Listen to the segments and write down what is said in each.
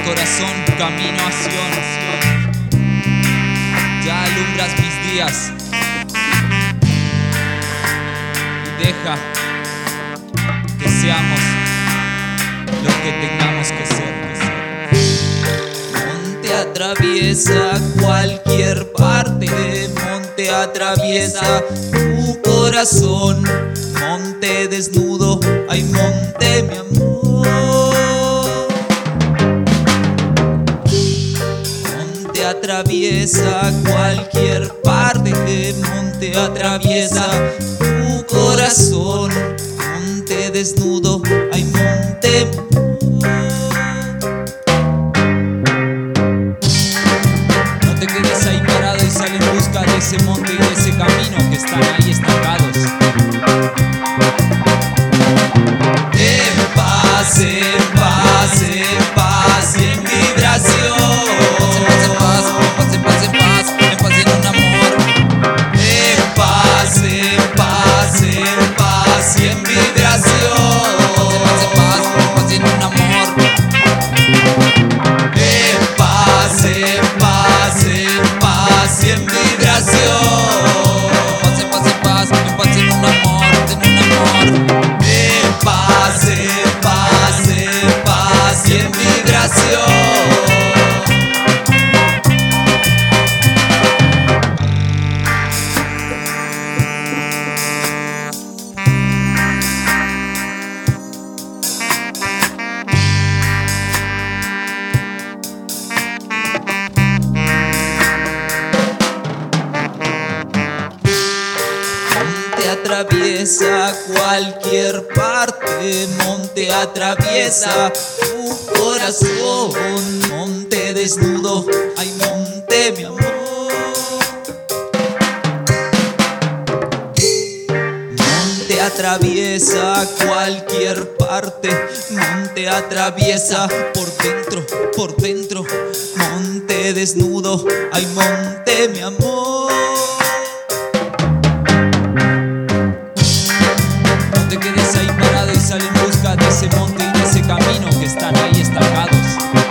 corazón, camino a Sion. Ya alumbras mis días y deja que seamos lo que tengamos que ser. Monte atraviesa cualquier parte, monte atraviesa tu corazón, monte desnudo, ay monte mi amor. Monte atraviesa cualquier parte, monte atraviesa tu corazón, monte desnudo, ay monte mi amor. No te quedes ahí parado y sal en busca de ese monte y de ese camino que están ahí estancados. En paz, en paz, en paz y en vibración. En paz, en paz, en paz, en paz, en paz y en un amor. En paz, en paz, en paz y en vibración. En paz, en paz y en un amor. En paz, en paz, en paz y en vibración. En paz, en paz, en paz y en un amor, en un amor. En paz, en paz, en paz y en vibración. Monte atraviesa cualquier parte, monte atraviesa tu corazón, monte desnudo, ay monte mi amor. Monte atraviesa cualquier parte, monte atraviesa por dentro, monte desnudo, ay monte mi amor. No te quedes ahí parado y sal en busca de ese monte y de ese camino que están ahí estancados.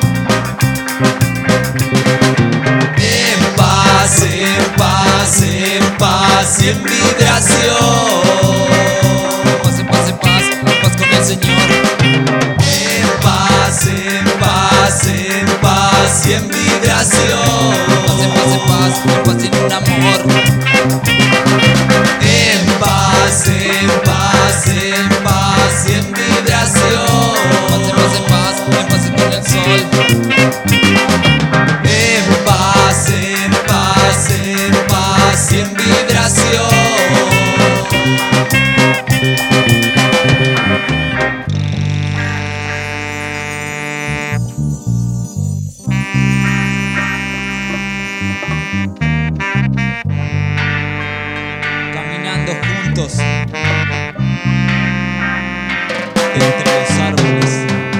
En paz, en paz, en paz y en vibración. En paz, en paz, en paz, en paz con el Señor. En paz, en paz, en paz y en vibración. En paz, en paz, en paz, en paz y en un amor. En paz, en paz, en paz y en vibración. En paz, en paz, en paz y con el sol. En paz, en paz, en paz y en vibración. Caminando juntos entre los árboles.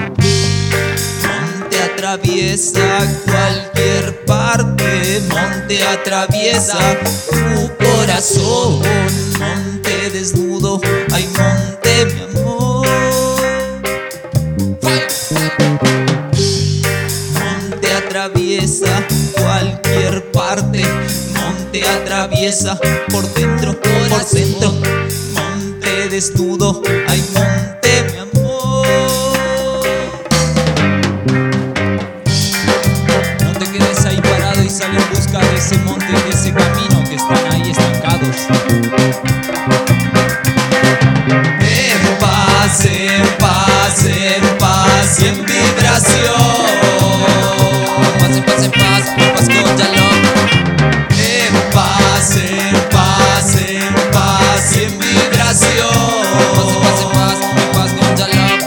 Monte atraviesa cualquier parte, monte atraviesa tu corazón, monte desnudo, ay monte mi amor. Monte atraviesa cualquier parte, monte atraviesa por dentro, monte desnudo, ay monte mi amor. No te quedes ahí parado y sal en busca de ese monte y de ese camino que están ahí estancados. En paz, en paz, en paz y en vibración. En paz, en paz, en paz con Shalom. En paz, en paz, en paz y en vibración. En paz, en paz, en paz con Shalom.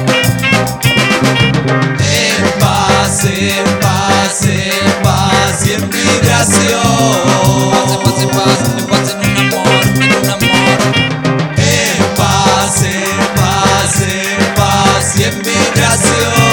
En paz, en paz, en paz y en vibración. En paz, en paz, en paz en un amor, en un amor. En paz, en paz, en paz y en vibración.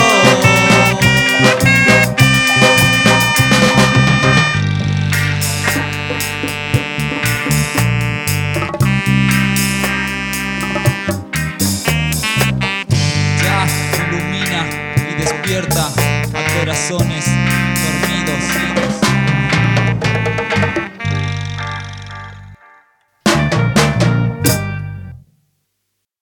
Ya ilumina y despierta a corazones.